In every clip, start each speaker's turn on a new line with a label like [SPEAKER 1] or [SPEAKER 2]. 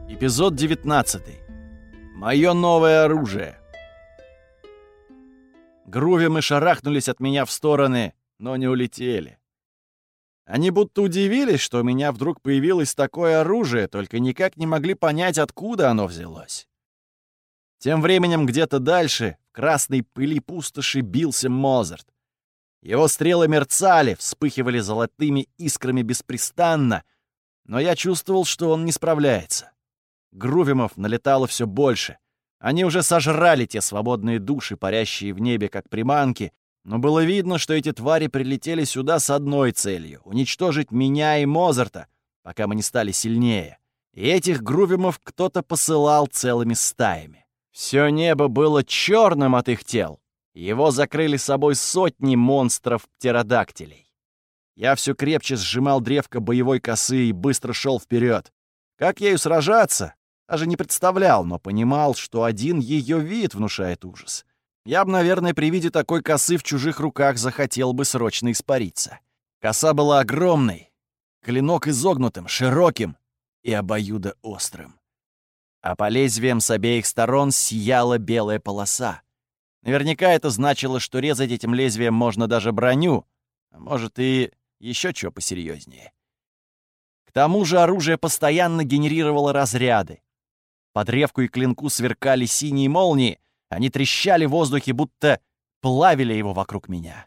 [SPEAKER 1] Эпизод 19. Моё новое оружие. Грувимы шарахнулись от меня в стороны, но не улетели. Они будто удивились, что у меня вдруг появилось такое оружие, только никак не могли понять, откуда оно взялось. Тем временем где-то дальше, в красной пыли пустоши, бился Мозарт. Его стрелы мерцали, вспыхивали золотыми искрами беспрестанно, но я чувствовал, что он не справляется. Грувимов налетало все больше. Они уже сожрали те свободные души, парящие в небе, как приманки, но было видно, что эти твари прилетели сюда с одной целью — уничтожить меня и Мозарта, пока мы не стали сильнее. И этих грувимов кто-то посылал целыми стаями. Все небо было черным от их тел. Его закрыли собой сотни монстров-птеродактилей. Я все крепче сжимал древко боевой косы и быстро шел вперед. Как ею сражаться? Даже не представлял, но понимал, что один ее вид внушает ужас. Я бы, наверное, при виде такой косы в чужих руках захотел бы срочно испариться. Коса была огромной, клинок изогнутым, широким и обоюдоострым. А по лезвиям с обеих сторон сияла белая полоса. Наверняка это значило, что резать этим лезвием можно даже броню, а может и еще чего посерьезнее. К тому же оружие постоянно генерировало разряды. По древку и клинку сверкали синие молнии, они трещали в воздухе, будто плавили его вокруг меня.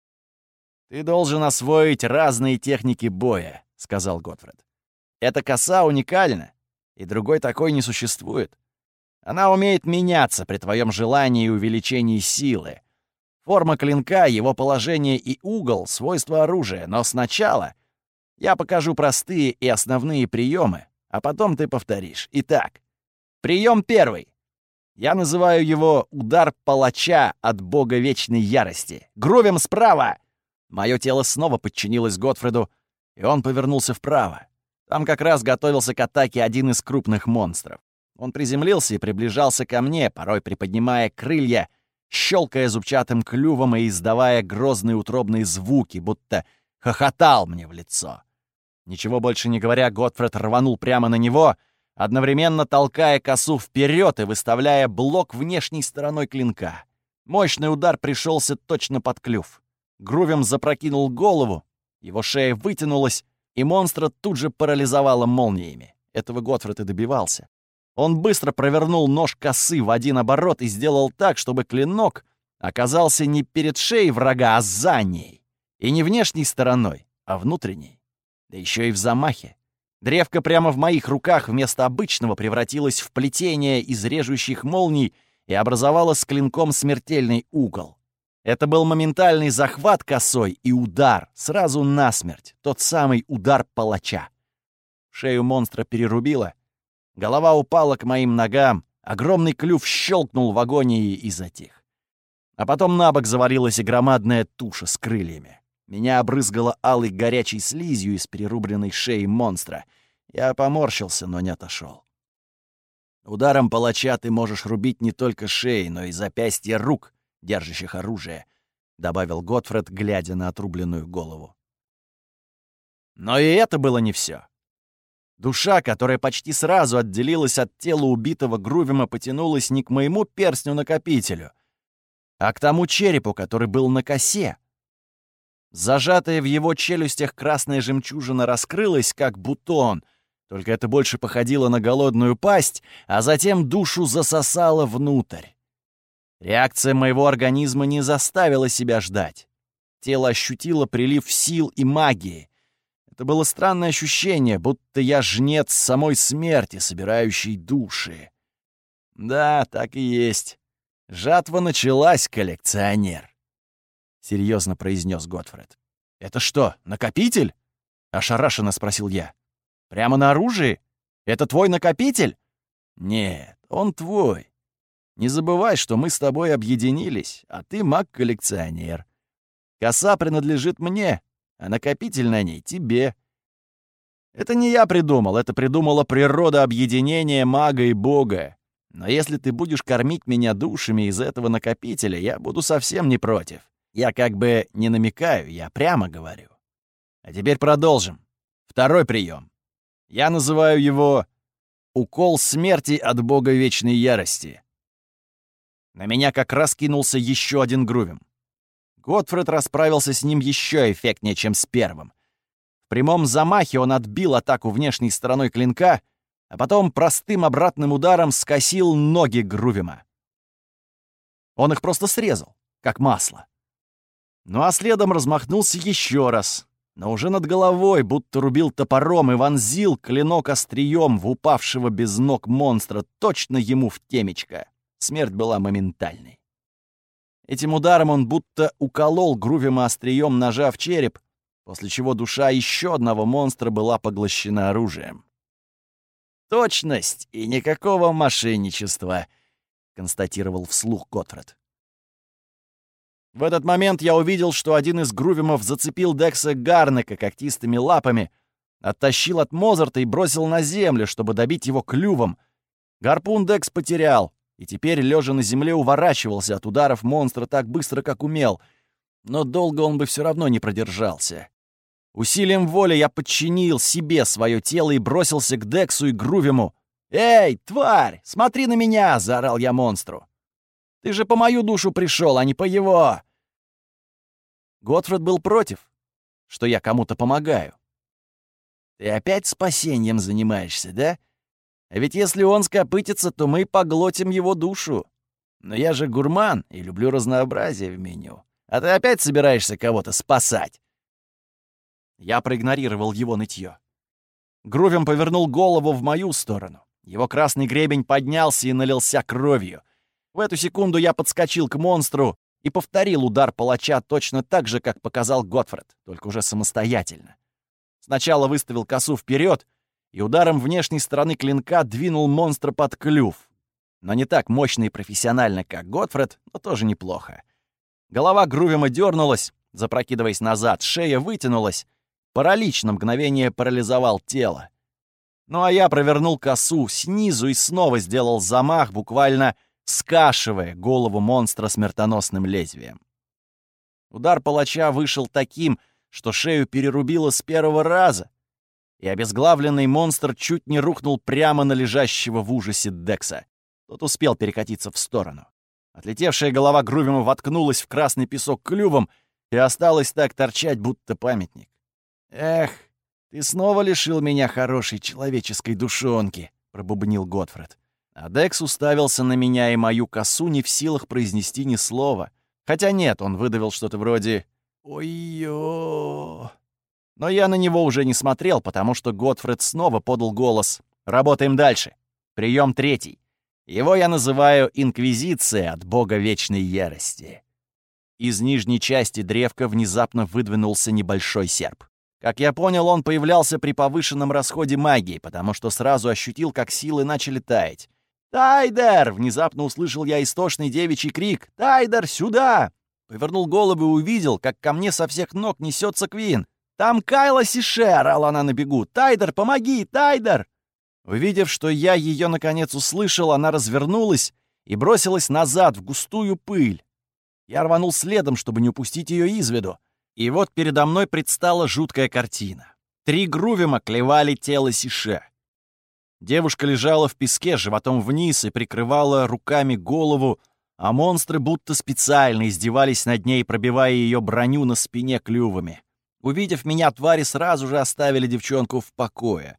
[SPEAKER 1] «Ты должен освоить разные техники боя», — сказал Готфред. «Эта коса уникальна, и другой такой не существует. Она умеет меняться при твоем желании и увеличении силы. Форма клинка, его положение и угол — свойства оружия, но сначала я покажу простые и основные приемы, а потом ты повторишь. Итак, прием первый. Я называю его «удар палача от бога вечной ярости». Грувим справа! Мое тело снова подчинилось Готфреду, и он повернулся вправо. Там как раз готовился к атаке один из крупных монстров. Он приземлился и приближался ко мне, порой приподнимая крылья, щелкая зубчатым клювом и издавая грозные утробные звуки, будто хохотал мне в лицо. Ничего больше не говоря, Готфред рванул прямо на него, одновременно толкая косу вперед и выставляя блок внешней стороной клинка. Мощный удар пришелся точно под клюв. Грувим запрокинул голову, его шея вытянулась, и монстра тут же парализовало молниями. Этого Готфред и добивался. Он быстро провернул нож косы в один оборот и сделал так, чтобы клинок оказался не перед шеей врага, а за ней. И не внешней стороной, а внутренней. Да еще и в замахе. Древко прямо в моих руках вместо обычного превратилось в плетение из режущих молний и образовало с клинком смертельный угол. Это был моментальный захват косой и удар, сразу насмерть, тот самый удар палача. Шею монстра перерубило, голова упала к моим ногам, огромный клюв щелкнул в агонии и затих. А потом на бок завалилась и громадная туша с крыльями. Меня обрызгало алой горячей слизью из перерубленной шеи монстра. Я поморщился, но не отошел. Ударом палача ты можешь рубить не только шеи, но и запястья рук, держащих оружие, — добавил Готфред, глядя на отрубленную голову. Но и это было не все. Душа, которая почти сразу отделилась от тела убитого Грувима, потянулась не к моему перстню-накопителю, а к тому черепу, который был на косе. Зажатая в его челюстях красная жемчужина раскрылась, как бутон, только это больше походило на голодную пасть, а затем душу засосало внутрь. Реакция моего организма не заставила себя ждать. Тело ощутило прилив сил и магии. Это было странное ощущение, будто я жнец самой смерти, собирающий души. Да, так и есть. Жатва началась, коллекционер. — серьезно произнес Готфред. «Это что, накопитель?» — ошарашенно спросил я. «Прямо на оружии? Это твой накопитель?» «Нет, он твой. Не забывай, что мы с тобой объединились, а ты маг-коллекционер. Коса принадлежит мне, а накопитель на ней тебе. Это не я придумал, это придумала природа объединения мага и бога. Но если ты будешь кормить меня душами из этого накопителя, я буду совсем не против. Я как бы не намекаю, я прямо говорю. А теперь продолжим. Второй прием. Я называю его Укол смерти от бога вечной ярости. На меня как раз кинулся еще один Грувим. Готфред расправился с ним еще эффектнее, чем с первым. В прямом замахе он отбил атаку внешней стороной клинка, а потом простым обратным ударом скосил ноги Грувима. Он их просто срезал, как масло. Ну а следом размахнулся еще раз, но уже над головой, будто рубил топором, и вонзил клинок острием в упавшего без ног монстра точно ему в темечко. Смерть была моментальной. Этим ударом он будто уколол Грувима острием ножа в череп, после чего душа еще одного монстра была поглощена оружием. «Точность и никакого мошенничества», — констатировал вслух Готфред. В этот момент я увидел, что один из Грувимов зацепил Декса Гарнека когтистыми лапами, оттащил от Мозарта и бросил на землю, чтобы добить его клювом. Гарпун Декс потерял, и теперь, лежа на земле, уворачивался от ударов монстра так быстро, как умел, но долго он бы все равно не продержался. Усилием воли я подчинил себе свое тело и бросился к Дексу и Грувиму. «Эй, тварь, смотри на меня!» — заорал я монстру. «Ты же по мою душу пришел, а не по его!» Готфред был против, что я кому-то помогаю. «Ты опять спасением занимаешься, да? А ведь если он скопытится, то мы поглотим его душу. Но я же гурман и люблю разнообразие в меню. А ты опять собираешься кого-то спасать?» Я проигнорировал его нытье. Грувим повернул голову в мою сторону. Его красный гребень поднялся и налился кровью. В эту секунду я подскочил к монстру и повторил удар палача точно так же, как показал Готфред, только уже самостоятельно. Сначала выставил косу вперед и ударом внешней стороны клинка двинул монстра под клюв. Но не так мощно и профессионально, как Готфред, но тоже неплохо. Голова Грувима дернулась, запрокидываясь назад, шея вытянулась. Паралич на мгновение парализовал тело. Ну а я провернул косу снизу и снова сделал замах, буквально скашивая голову монстра смертоносным лезвием. Удар палача вышел таким, что шею перерубило с первого раза, и обезглавленный монстр чуть не рухнул прямо на лежащего в ужасе Декса. Тот успел перекатиться в сторону. Отлетевшая голова Грувима воткнулась в красный песок клювом и осталась так торчать, будто памятник. «Эх, ты снова лишил меня хорошей человеческой душонки», — пробубнил Готфред. А Декс уставился на меня и мою косу, не в силах произнести ни слова. Хотя нет, он выдавил что-то вроде «Ой-ё». Но я на него уже не смотрел, потому что Готфред снова подал голос. «Работаем дальше. Прием 3. Его я называю «Инквизиция от бога вечной ярости». Из нижней части древка внезапно выдвинулся небольшой серп. Как я понял, он появлялся при повышенном расходе магии, потому что сразу ощутил, как силы начали таять. «Тайдер!» — внезапно услышал я истошный девичий крик. «Тайдер, сюда!» Повернул голову и увидел, как ко мне со всех ног несется Квин. «Там Кайла Сише!» — орала она на бегу. «Тайдер, помоги! Тайдер!» Увидев, что я ее наконец услышал, она развернулась и бросилась назад в густую пыль. Я рванул следом, чтобы не упустить ее из виду. И вот передо мной предстала жуткая картина. 3 Грувима клевали тело Сише. Девушка лежала в песке животом вниз и прикрывала руками голову, а монстры будто специально издевались над ней, пробивая ее броню на спине клювами. Увидев меня, твари сразу же оставили девчонку в покое.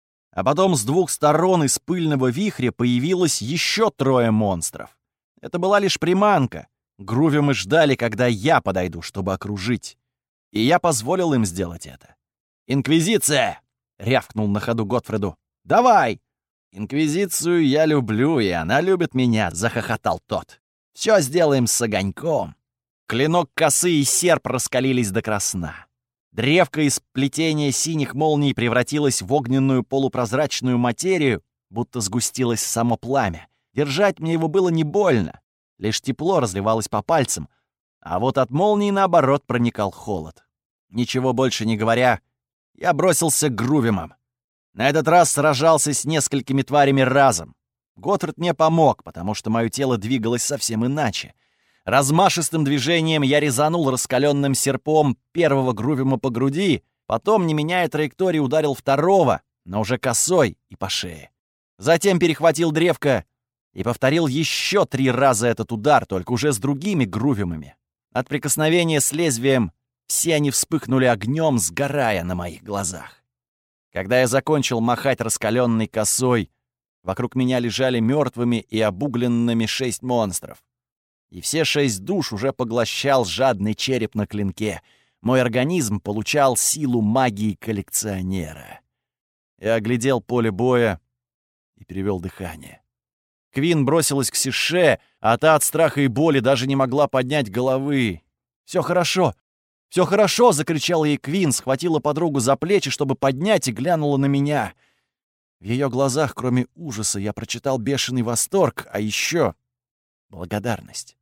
[SPEAKER 1] А потом с 2 сторон из пыльного вихря появилось еще 3 монстров. Это была лишь приманка. Грувимы ждали, когда я подойду, чтобы окружить. И я позволил им сделать это. «Инквизиция!» — рявкнул на ходу Готфреду. «Давай!» «Инквизицию я люблю, и она любит меня», — захохотал тот. «Все сделаем с огоньком». Клинок косы и серп раскалились до красна. Древко из плетения синих молний превратилось в огненную полупрозрачную материю, будто сгустилось само пламя. Держать мне его было не больно, лишь тепло разливалось по пальцам, а вот от молнии, наоборот, проникал холод. Ничего больше не говоря, я бросился к Грувимам. На этот раз сражался с несколькими тварями разом. Готфред мне помог, потому что мое тело двигалось совсем иначе. Размашистым движением я резанул раскаленным серпом первого Грувима по груди, потом, не меняя траектории, ударил второго, но уже косой и по шее. Затем перехватил древко и повторил еще 3 раза этот удар, только уже с другими грувимами. От прикосновения с лезвием все они вспыхнули огнем, сгорая на моих глазах. Когда я закончил махать раскаленной косой, вокруг меня лежали мертвыми и обугленными 6 монстров. И все 6 душ уже поглощал жадный череп на клинке. Мой организм получал силу магии коллекционера. Я оглядел поле боя и перевел дыхание. Квин бросилась к Сише, а та от страха и боли даже не могла поднять головы. «Все хорошо! Все хорошо!» — закричала ей Квин, схватила подругу за плечи, чтобы поднять, и глянула на меня. В ее глазах, кроме ужаса, я прочитал бешеный восторг, а еще благодарность.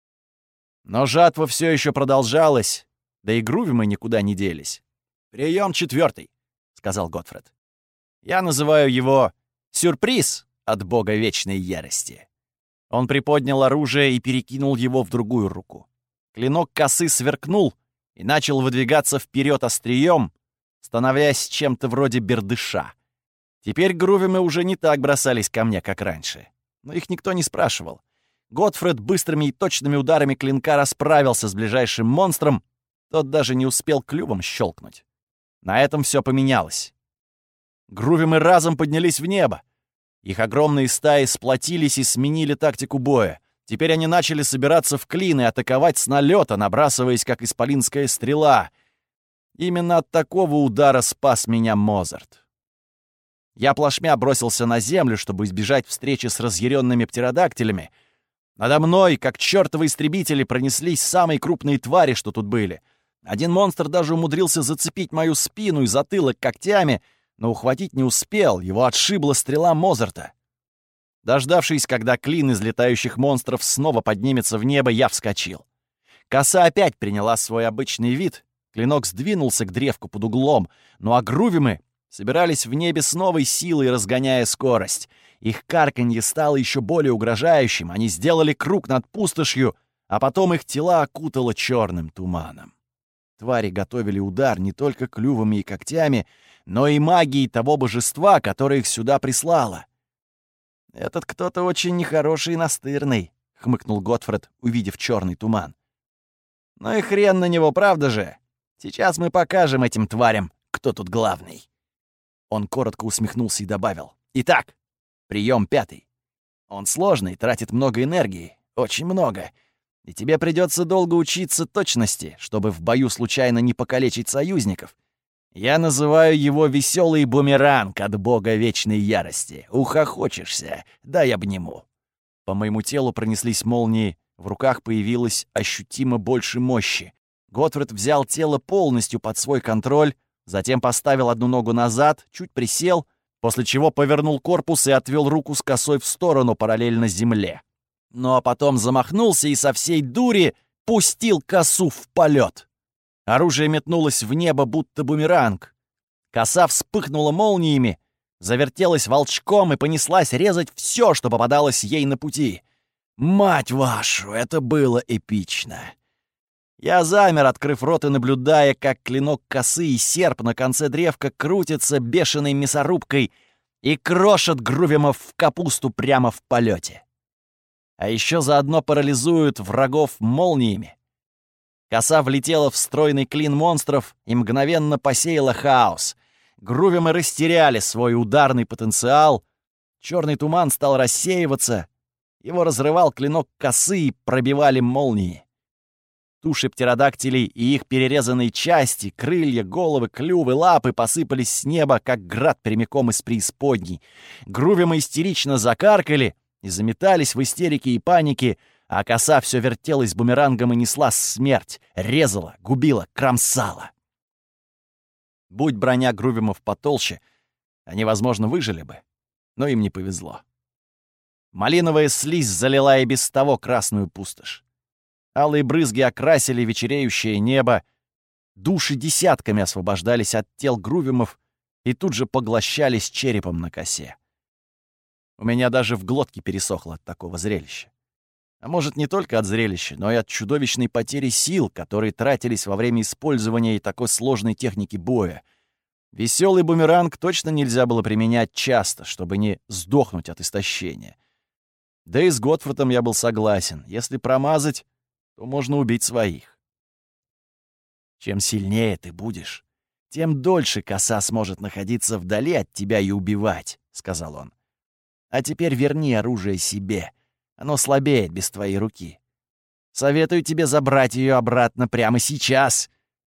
[SPEAKER 1] Но жатва все еще продолжалась, да и грувимы никуда не делись. «Прием 4», — сказал Готфред. «Я называю его «сюрприз» от бога вечной ярости». Он приподнял оружие и перекинул его в другую руку. Клинок косы сверкнул и начал выдвигаться вперед острием, становясь чем-то вроде бердыша. Теперь грувимы уже не так бросались ко мне, как раньше. Но их никто не спрашивал. Готфред быстрыми и точными ударами клинка расправился с ближайшим монстром, тот даже не успел клювом щелкнуть. На этом все поменялось. Грувимы разом поднялись в небо. Их огромные стаи сплотились и сменили тактику боя. Теперь они начали собираться в клин и атаковать с налета, набрасываясь, как исполинская стрела. Именно от такого удара спас меня Мозарт. Я плашмя бросился на землю, чтобы избежать встречи с разъяренными птеродактилями. Надо мной, как чертовы истребители, пронеслись самые крупные твари, что тут были. Один монстр даже умудрился зацепить мою спину и затылок когтями, но ухватить не успел, его отшибла стрела Мозарта. Дождавшись, когда клин из летающих монстров снова поднимется в небо, я вскочил. Коса опять приняла свой обычный вид, клинок сдвинулся к древку под углом, ну а грувимы собирались в небе с новой силой, разгоняя скорость. Их карканье стало еще более угрожающим, они сделали круг над пустошью, а потом их тела окутало черным туманом. Твари готовили удар не только клювами и когтями, но и магией того божества, которое их сюда прислало. «Этот кто-то очень нехороший и настырный», — хмыкнул Готфред, увидев черный туман. «Ну и хрен на него, правда же? Сейчас мы покажем этим тварям, кто тут главный». Он коротко усмехнулся и добавил: «Итак, прием 5. Он сложный, тратит много энергии, очень много. И тебе придется долго учиться точности, чтобы в бою случайно не покалечить союзников. Я называю его веселый бумеранг от бога вечной ярости. Ухохочешься, дай обниму». По моему телу пронеслись молнии, в руках появилось ощутимо больше мощи. Готфред взял тело полностью под свой контроль, затем поставил одну ногу назад, чуть присел, после чего повернул корпус и отвел руку с косой в сторону, параллельно земле. Ну а потом замахнулся и со всей дури пустил косу в полет. Оружие метнулось в небо, будто бумеранг. Коса вспыхнула молниями, завертелась волчком и понеслась резать все, что попадалось ей на пути. Мать вашу, это было эпично! Я замер, открыв рот и наблюдая, как клинок косы и серп на конце древка крутятся бешеной мясорубкой и крошат грувимов в капусту прямо в полете. А еще заодно парализуют врагов молниями. Коса влетела в стройный клин монстров и мгновенно посеяла хаос. Грувимы растеряли свой ударный потенциал. Черный туман стал рассеиваться. Его разрывал клинок косы и пробивали молнии. Туши птеродактилей и их перерезанные части, крылья, головы, клювы, лапы посыпались с неба, как град прямиком из преисподней. Грувимы истерично закаркали и заметались в истерике и панике, а коса все вертелась бумерангом и несла смерть, резала, губила, кромсала. Будь броня грувимов потолще, они, возможно, выжили бы, но им не повезло. Малиновая слизь залила и без того красную пустошь. Алые брызги окрасили вечереющее небо, души десятками освобождались от тел грувимов и тут же поглощались черепом на косе. У меня даже в глотке пересохло от такого зрелища. А может, не только от зрелища, но и от чудовищной потери сил, которые тратились во время использования и такой сложной техники боя. Веселый бумеранг точно нельзя было применять часто, чтобы не сдохнуть от истощения. Да и с Готфрдом я был согласен. Если промазать, то можно убить своих. Чем сильнее ты будешь, тем дольше коса сможет находиться вдали от тебя и убивать, — сказал он. А теперь верни оружие себе. Оно слабеет без твоей руки. Советую тебе забрать ее обратно прямо сейчас.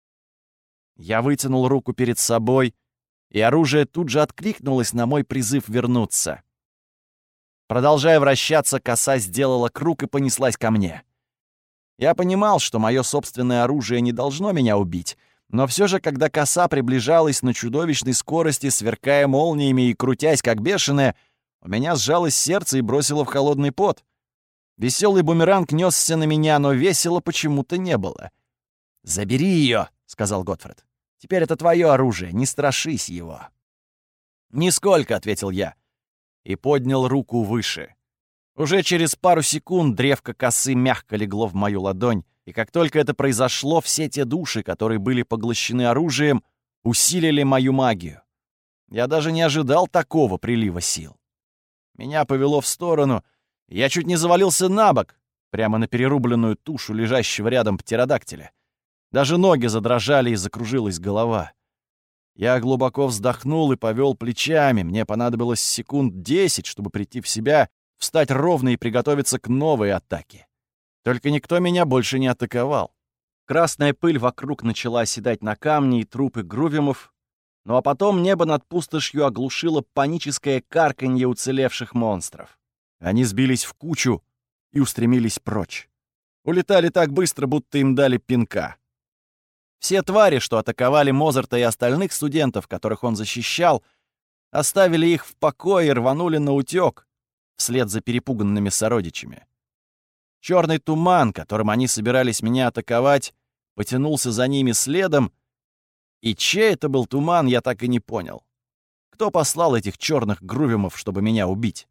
[SPEAKER 1] Я вытянул руку перед собой, и оружие тут же откликнулось на мой призыв вернуться. Продолжая вращаться, коса сделала круг и понеслась ко мне. Я понимал, что мое собственное оружие не должно меня убить, но все же, когда коса приближалась на чудовищной скорости, сверкая молниями и крутясь как бешеная, у меня сжалось сердце и бросило в холодный пот. Веселый бумеранг несся на меня, но весело почему-то не было. «Забери ее», — сказал Готфрд. «Теперь это твое оружие, не страшись его». «Нисколько», — ответил я, и поднял руку выше. Уже через пару секунд древко косы мягко легло в мою ладонь, и как только это произошло, все те души, которые были поглощены оружием, усилили мою магию. Я даже не ожидал такого прилива сил. Меня повело в сторону, и я чуть не завалился на бок, прямо на перерубленную тушу лежащего рядом птеродактиля. Даже ноги задрожали и закружилась голова. Я глубоко вздохнул и повел плечами. Мне понадобилось секунд 10, чтобы прийти в себя, встать ровно и приготовиться к новой атаке. Только никто меня больше не атаковал. Красная пыль вокруг начала оседать на камни и трупы грувимов, ну а потом небо над пустошью оглушило паническое карканье уцелевших монстров. Они сбились в кучу и устремились прочь. Улетали так быстро, будто им дали пинка. Все твари, что атаковали Мозарта и остальных студентов, которых он защищал, оставили их в покое и рванули наутёк, вслед за перепуганными сородичами. Черный туман, которым они собирались меня атаковать, потянулся за ними следом, и чей это был туман, я так и не понял. Кто послал этих черных грувимов, чтобы меня убить?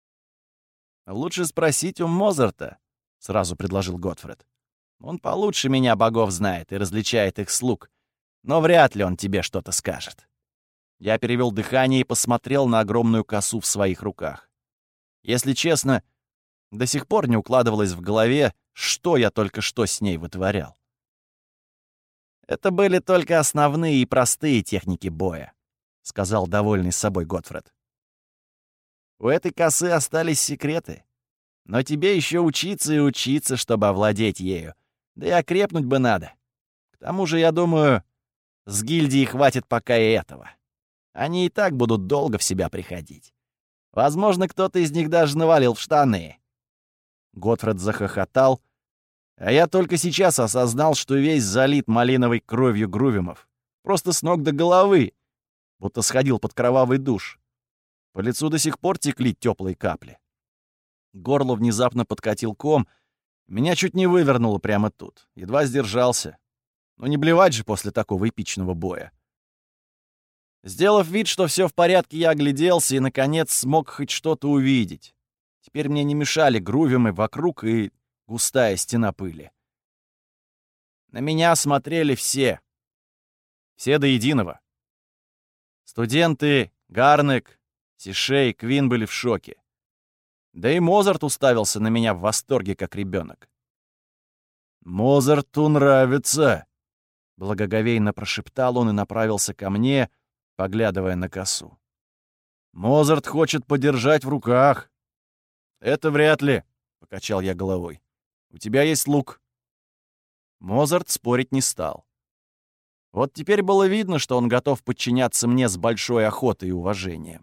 [SPEAKER 1] «Лучше спросить у Мозарта», — сразу предложил Готфрд. «Он получше меня богов знает и различает их слуг, но вряд ли он тебе что-то скажет». Я перевел дыхание и посмотрел на огромную косу в своих руках. Если честно, до сих пор не укладывалось в голове, что я только что с ней вытворял. «Это были только основные и простые техники боя», — сказал довольный собой Готфрд. «У этой косы остались секреты, но тебе еще учиться и учиться, чтобы овладеть ею, да и окрепнуть бы надо. К тому же, я думаю, с гильдии хватит пока и этого. Они и так будут долго в себя приходить. Возможно, кто-то из них даже навалил в штаны». Готфрд захохотал, а я только сейчас осознал, что весь залит малиновой кровью грувимов. Просто с ног до головы, будто сходил под кровавый душ. По лицу до сих пор текли теплые капли. Горло внезапно подкатил ком, меня чуть не вывернуло прямо тут. Едва сдержался. Но не блевать же после такого эпичного боя. Сделав вид, что все в порядке, я огляделся и, наконец, смог хоть что-то увидеть. Теперь мне не мешали грувимы вокруг и густая стена пыли. На меня смотрели все. Все до единого. Студенты, Гарнек, Сишей, Квин были в шоке. Да и Мозарт уставился на меня в восторге, как ребенок. «Мозарту нравится!» — благоговейно прошептал он и направился ко мне, поглядывая на косу. «Мозарт хочет подержать в руках». «Это вряд ли», — покачал я головой. «У тебя есть лук». Мозарт спорить не стал. Вот теперь было видно, что он готов подчиняться мне с большой охотой и уважением.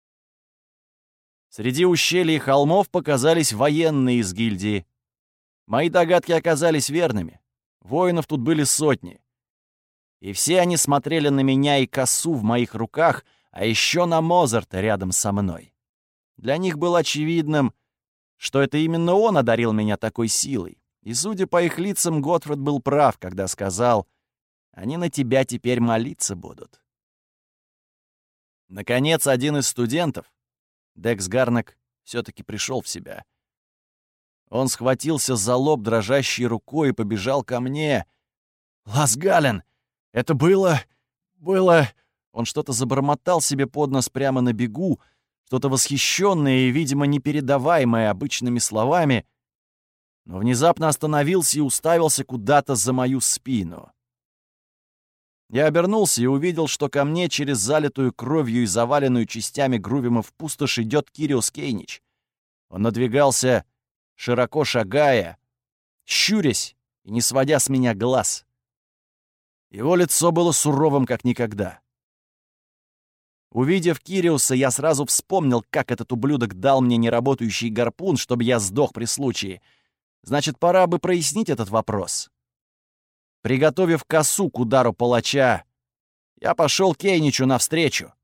[SPEAKER 1] Среди ущелий и холмов показались военные из гильдии. Мои догадки оказались верными. Воинов тут были сотни. И все они смотрели на меня и косу в моих руках, а еще на Мозарта рядом со мной. Для них было очевидным, что это именно он одарил меня такой силой. И, судя по их лицам, Готфрд был прав, когда сказал: «Они на тебя теперь молиться будут». Наконец, один из студентов, Декс Гарнек, все-таки пришел в себя. Он схватился за лоб дрожащей рукой и побежал ко мне. «Ласгален, это было... Он что-то забормотал себе под нос прямо на бегу, что-то восхищенное и, видимо, непередаваемое обычными словами, но внезапно остановился и уставился куда-то за мою спину. Я обернулся и увидел, что ко мне через залитую кровью и заваленную частями Грувимов пустошь идет Кириос Кейнич. Он надвигался, широко шагая, щурясь и не сводя с меня глаз. Его лицо было суровым, как никогда. Увидев Кириуса, я сразу вспомнил, как этот ублюдок дал мне неработающий гарпун, чтобы я сдох при случае. Значит, пора бы прояснить этот вопрос. Приготовив косу к удару палача, я пошел Кейничу навстречу.